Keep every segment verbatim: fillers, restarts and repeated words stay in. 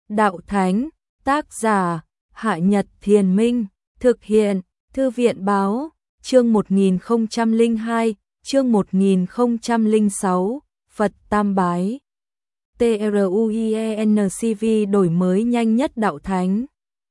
Đạo Thánh, tác giả, Hạ Nhật Thiền Minh, thực hiện, Thư viện Báo, chương một nghìn không trăm lẻ hai, chương một nghìn không trăm lẻ sáu, Phật Tam Bái. TRUIENCV đổi mới nhanh nhất Đạo Thánh.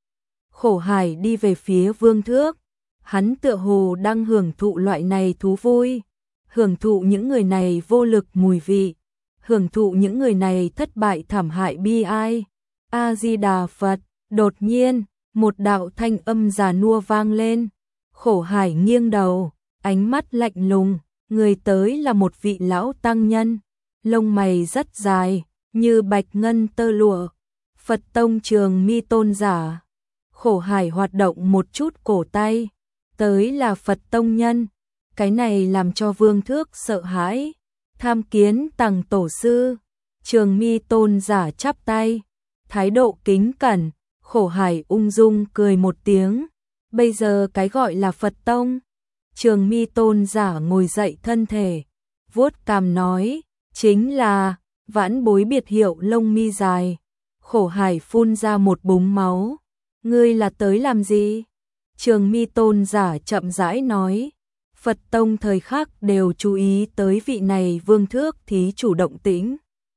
Khổ Hải đi về phía Vương Thước, hắn tựa hồ đang hưởng thụ loại này thú vui, hưởng thụ những người này vô lực mùi vị, hưởng thụ những người này thất bại thảm hại bi ai. A-di-đà Phật. Đột nhiên, một đạo thanh âm già nua vang lên. Khổ Hải nghiêng đầu, ánh mắt lạnh lùng, người tới là một vị lão tăng nhân, lông mày rất dài, như bạch ngân tơ lụa. Phật Tông Trường Mi Tôn giả. Khổ Hải hoạt động một chút cổ tay, tới là Phật Tông nhân, cái này làm cho Vương Thước sợ hãi. Tham kiến Tằng tổ sư. Trường Mi Tôn giả chắp tay, thái độ kính cẩn. Khổ Hải ung dung cười một tiếng. Bây giờ cái gọi là Phật Tông. Trường Mi Tôn giả ngồi dậy thân thể, vuốt cằm nói, chính là vãn bối biệt hiệu lông mi dài. Khổ Hải phun ra một búng máu. Ngươi là tới làm gì? Trường Mi Tôn giả chậm rãi nói, Phật Tông thời khắc đều chú ý tới vị này Vương Thước thí chủ động tĩnh.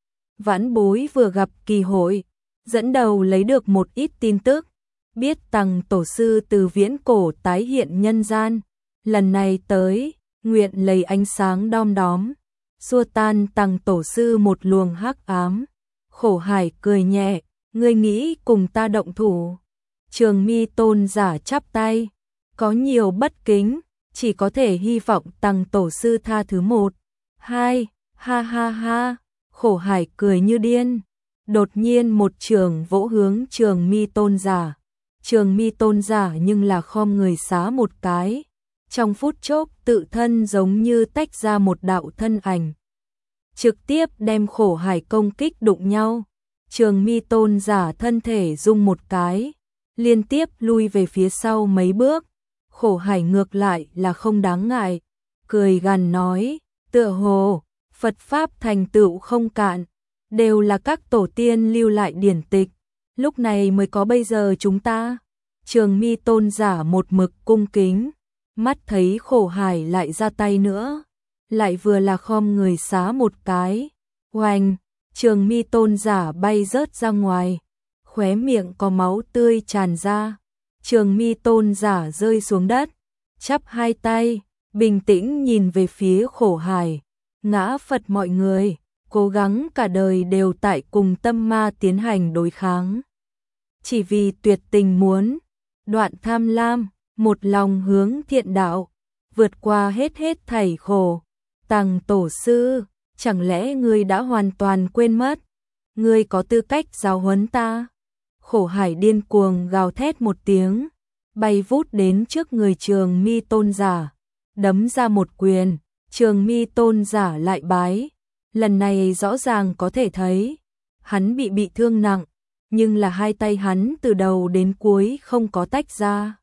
Vãn bối vừa gặp kỳ hội, dẫn đầu lấy được một ít tin tức, biết Tằng tổ sư từ viễn cổ tái hiện nhân gian, lần này tới, nguyện lấy ánh sáng đom đóm, xua tan Tằng tổ sư một luồng hắc ám. Khổ Hải cười nhẹ, ngươi nghĩ cùng ta động thủ? Trường Mi Tôn giả chắp tay, có nhiều bất kính, chỉ có thể hy vọng Tằng tổ sư tha thứ một, hai, ha ha ha. Khổ Hải cười như điên. Đột nhiên một trường vỗ hướng Trường Mi Tôn giả. Trường Mi Tôn giả nhưng là khom người xá một cái. Trong phút chốc tự thân giống như tách ra một đạo thân ảnh, trực tiếp đem Khổ Hải công kích đụng nhau. Trường Mi Tôn giả thân thể rung một cái, liên tiếp lui về phía sau mấy bước. Khổ Hải ngược lại là không đáng ngại, cười gằn nói, tựa hồ Phật Pháp thành tựu không cạn, đều là các tổ tiên lưu lại điển tịch, lúc này mới có bây giờ chúng ta. Trường Mi Tôn giả một mực cung kính, mắt thấy Khổ Hải lại ra tay nữa, lại vừa là khom người xá một cái, oanh, Trường Mi Tôn giả bay rớt ra ngoài, khóe miệng có máu tươi tràn ra. Trường Mi Tôn giả rơi xuống đất, chắp hai tay, bình tĩnh nhìn về phía Khổ Hải. Ngã Phật mọi người, cố gắng cả đời đều tại cùng tâm ma tiến hành đối kháng. Chỉ vì tuyệt tình muốn, đoạn tham lam, một lòng hướng thiện đạo, vượt qua hết hết thảy khổ. Tằng tổ sư, chẳng lẽ ngươi đã hoàn toàn quên mất? Ngươi có tư cách giáo huấn ta? Khổ Hải điên cuồng gào thét một tiếng, bay vút đến trước người Trường Mi Tôn giả, đấm ra một quyền. Trường Mi Tôn giả lại bái, lần này rõ ràng có thể thấy, hắn bị bị thương nặng, nhưng là hai tay hắn từ đầu đến cuối không có tách ra.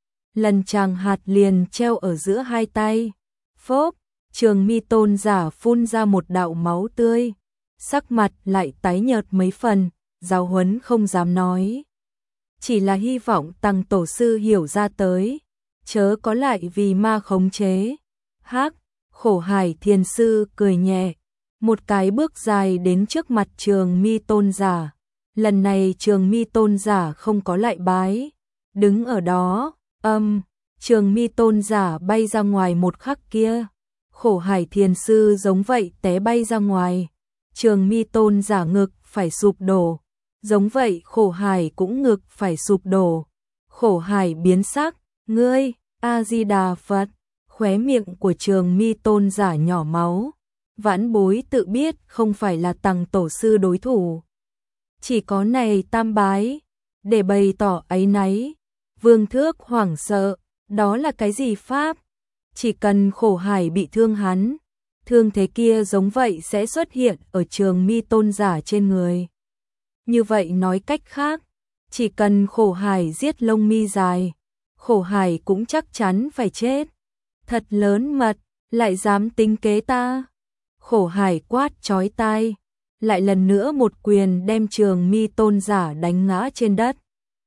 Lần chàng hạt liền treo ở giữa hai tay, phốp, Trường Mi Tôn giả phun ra một đạo máu tươi, sắc mặt lại tái nhợt mấy phần, giáo huấn không dám nói. Chỉ là hy vọng Tằng tổ sư hiểu ra tới, chớ có lại vì ma khống chế. Hắc. Khổ Hải thiền sư cười nhẹ, một cái bước dài đến trước mặt Trường Mi Tôn giả. Lần này Trường Mi Tôn giả không có lại bái, đứng ở đó, âm, Trường Mi Tôn giả bay ra ngoài một khắc kia. Khổ Hải thiền sư giống vậy té bay ra ngoài. Trường Mi Tôn giả ngực phải sụp đổ, giống vậy Khổ Hải cũng ngực phải sụp đổ. Khổ Hải biến sắc, ngươi, A-di-đà Phật. Khóe miệng của Trường Mi Tôn giả nhỏ máu, vãn bối tự biết không phải là Tằng tổ sư đối thủ. Chỉ có này tam bái, để bày tỏ áy náy. Vương Thước hoảng sợ, đó là cái gì pháp? Chỉ cần Khổ Hải bị thương hắn, thương thế kia giống vậy sẽ xuất hiện ở Trường Mi Tôn giả trên người. Như vậy nói cách khác, chỉ cần Khổ Hải giết lông mi dài, Khổ Hải cũng chắc chắn phải chết. Thật lớn mật, lại dám tính kế ta. Khổ Hải quát chói tai, lại lần nữa một quyền đem Trường Mi tôn giả đánh ngã trên đất.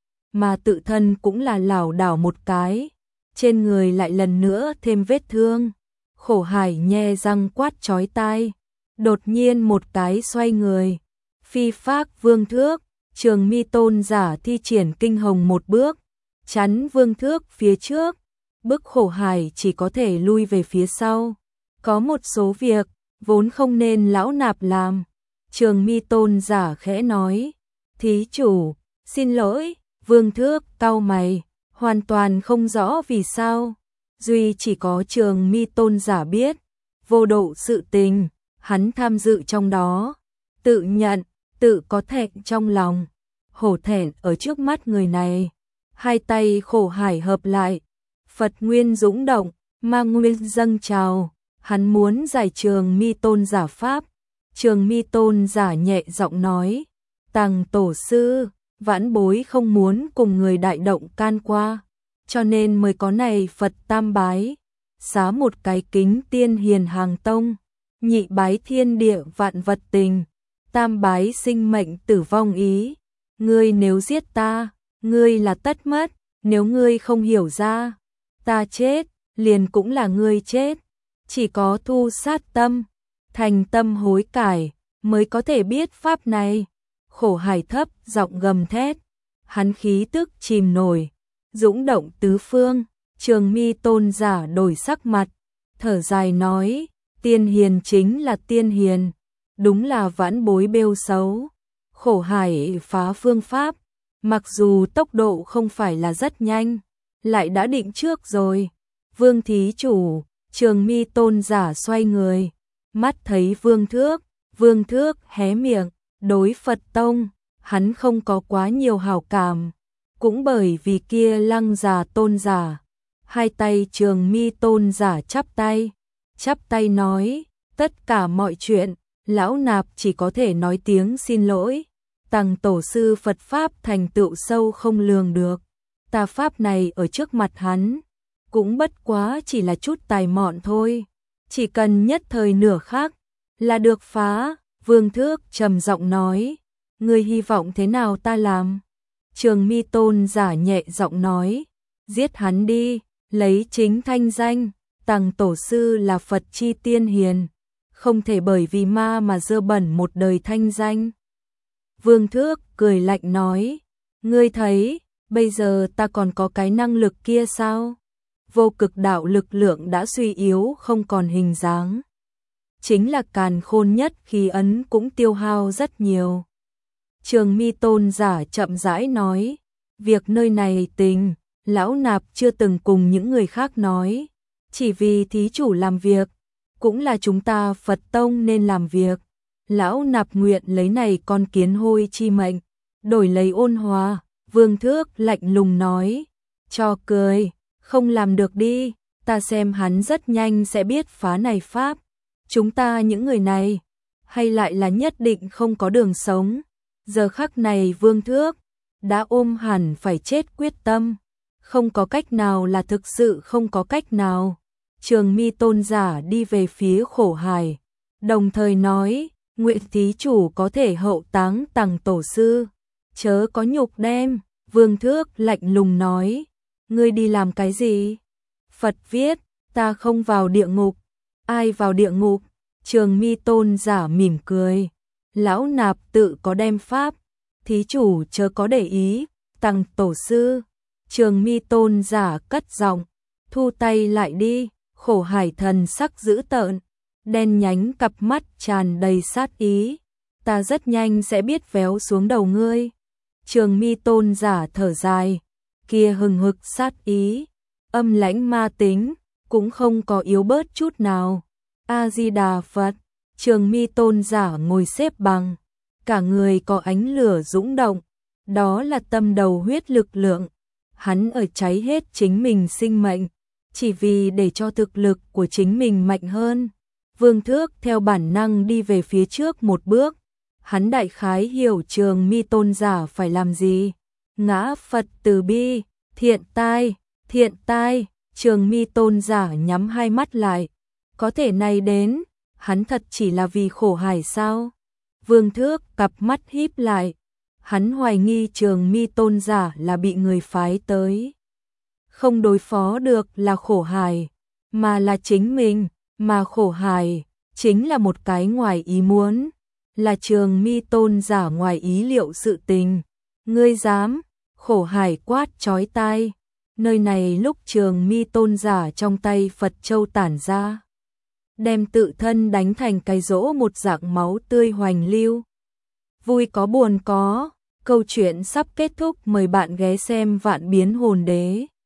Mà tự thân cũng là lảo đảo một cái, trên người lại lần nữa thêm vết thương. Khổ Hải nhe răng quát chói tai, đột nhiên một cái xoay người, phi phác vương thước. Trường Mi tôn giả thi triển kinh hồng một bước, chắn vương thước phía trước, bức Khổ Hải chỉ có thể lui về phía sau. Có một số việc vốn không nên lão nạp làm. Trường Mi tôn giả khẽ nói, thí chủ, xin lỗi. Vương thước cau mày, hoàn toàn không rõ vì sao. Duy chỉ có Trường Mi tôn giả biết, vô độ sự tình, hắn tham dự trong đó, tự nhận, tự có thẹn trong lòng, hổ thẹn ở trước mắt người này. Hai tay Khổ Hải hợp lại, Phật nguyên dũng động, ma nguyên dâng trào, hắn muốn giải Trường Mi tôn giả pháp. Trường Mi tôn giả nhẹ giọng nói, Tằng tổ sư, vãn bối không muốn cùng người đại động can qua, cho nên mới có này Phật tam bái. Xá một cái kính tiên hiền hàng tông, nhị bái thiên địa vạn vật tình, tam bái sinh mệnh tử vong ý. Ngươi nếu giết ta, ngươi là tất mất, nếu ngươi không hiểu ra, ta chết, liền cũng là ngươi chết. Chỉ có thu sát tâm, thành tâm hối cải, mới có thể biết pháp này. Khổ Hải thấp giọng gầm thét, hắn khí tức chìm nổi, dũng động tứ phương. Trường Mi tôn giả đổi sắc mặt, thở dài nói, tiên hiền chính là tiên hiền, đúng là vãn bối bêu xấu. Khổ Hải phá phương pháp, mặc dù tốc độ không phải là rất nhanh, lại đã định trước rồi. Vương thí chủ. Trường Mi tôn giả xoay người, mắt thấy Vương Thước, Vương Thước hé miệng, đối Phật tông, hắn không có quá nhiều hảo cảm, cũng bởi vì kia Lăng già tôn giả. Hai tay Trường Mi tôn giả chắp tay, chắp tay nói, tất cả mọi chuyện, lão nạp chỉ có thể nói tiếng xin lỗi. Tằng tổ sư Phật pháp thành tựu sâu không lường được, ta pháp này ở trước mặt hắn cũng bất quá chỉ là chút tài mọn thôi, chỉ cần nhất thời nửa khắc là được phá. Vương Thước trầm giọng nói, ngươi hy vọng thế nào ta làm? Trường Mi tôn giả nhẹ giọng nói, giết hắn đi, lấy chính thanh danh. Tằng tổ sư là Phật chi tiên hiền, không thể bởi vì ma mà dơ bẩn một đời thanh danh. Vương Thước cười lạnh nói, ngươi thấy, bây giờ ta còn có cái năng lực kia sao? Vô cực đạo lực lượng đã suy yếu không còn hình dáng. Chính là càn khôn nhất khí ấn cũng tiêu hao rất nhiều. Trường Mi tôn giả chậm rãi nói, việc nơi này tình, lão nạp chưa từng cùng những người khác nói, chỉ vì thí chủ làm việc, cũng là chúng ta Phật tông nên làm việc. Lão nạp nguyện lấy này con kiến hôi chi mệnh, đổi lấy ôn hòa. Vương Thước lạnh lùng nói, cho cười, không làm được đi, ta xem hắn rất nhanh sẽ biết phá này pháp. Chúng ta những người này, hay lại là nhất định không có đường sống. Giờ khắc này Vương Thước đã ôm hẳn phải chết quyết tâm, không có cách nào là thực sự không có cách nào. Trường Mi tôn giả đi về phía Khổ Hải, đồng thời nói, nguyện thí chủ có thể hậu táng Tằng tổ sư, chớ có nhục đem. Vương Thước lạnh lùng nói, ngươi đi làm cái gì? Phật viết, ta không vào địa ngục. Ai vào địa ngục? Trường Mi tôn giả mỉm cười, lão nạp tự có đem pháp, thí chủ chớ có để ý. Tằng tổ sư. Trường Mi tôn giả cất giọng, thu tay lại đi. Khổ Hải thần sắc dữ tợn, đen nhánh cặp mắt tràn đầy sát ý, ta rất nhanh sẽ biết véo xuống đầu ngươi. Trường Mi tôn giả thở dài, kia hừng hực sát ý, âm lãnh ma tính, cũng không có yếu bớt chút nào. A Di Đà Phật. Trường Mi tôn giả ngồi xếp bằng, cả người có ánh lửa dũng động, đó là tâm đầu huyết lực lượng. Hắn ở cháy hết chính mình sinh mệnh, chỉ vì để cho thực lực của chính mình mạnh hơn. Vương Thước theo bản năng đi về phía trước một bước, hắn đại khái hiểu Trường Mi tôn giả phải làm gì. Ngã Phật từ bi, thiện tai, thiện tai. Trường Mi tôn giả nhắm hai mắt lại, có thể này đến, hắn thật chỉ là vì Khổ Hải sao? Vương Thước cặp mắt híp lại, hắn hoài nghi Trường Mi tôn giả là bị người phái tới. Không đối phó được là Khổ Hải, mà là chính mình, mà Khổ Hải chính là một cái ngoài ý muốn, là Trường Mi tôn giả ngoài ý liệu sự tình. Ngươi dám? Khổ Hải quát chói tai. Nơi này lúc Trường Mi tôn giả trong tay Phật châu tản ra, đem tự thân đánh thành cái rỗ một dạng máu tươi hoành lưu. Vui có buồn có, câu chuyện sắp kết thúc, mời bạn ghé xem Vạn Biến Hồn Đế.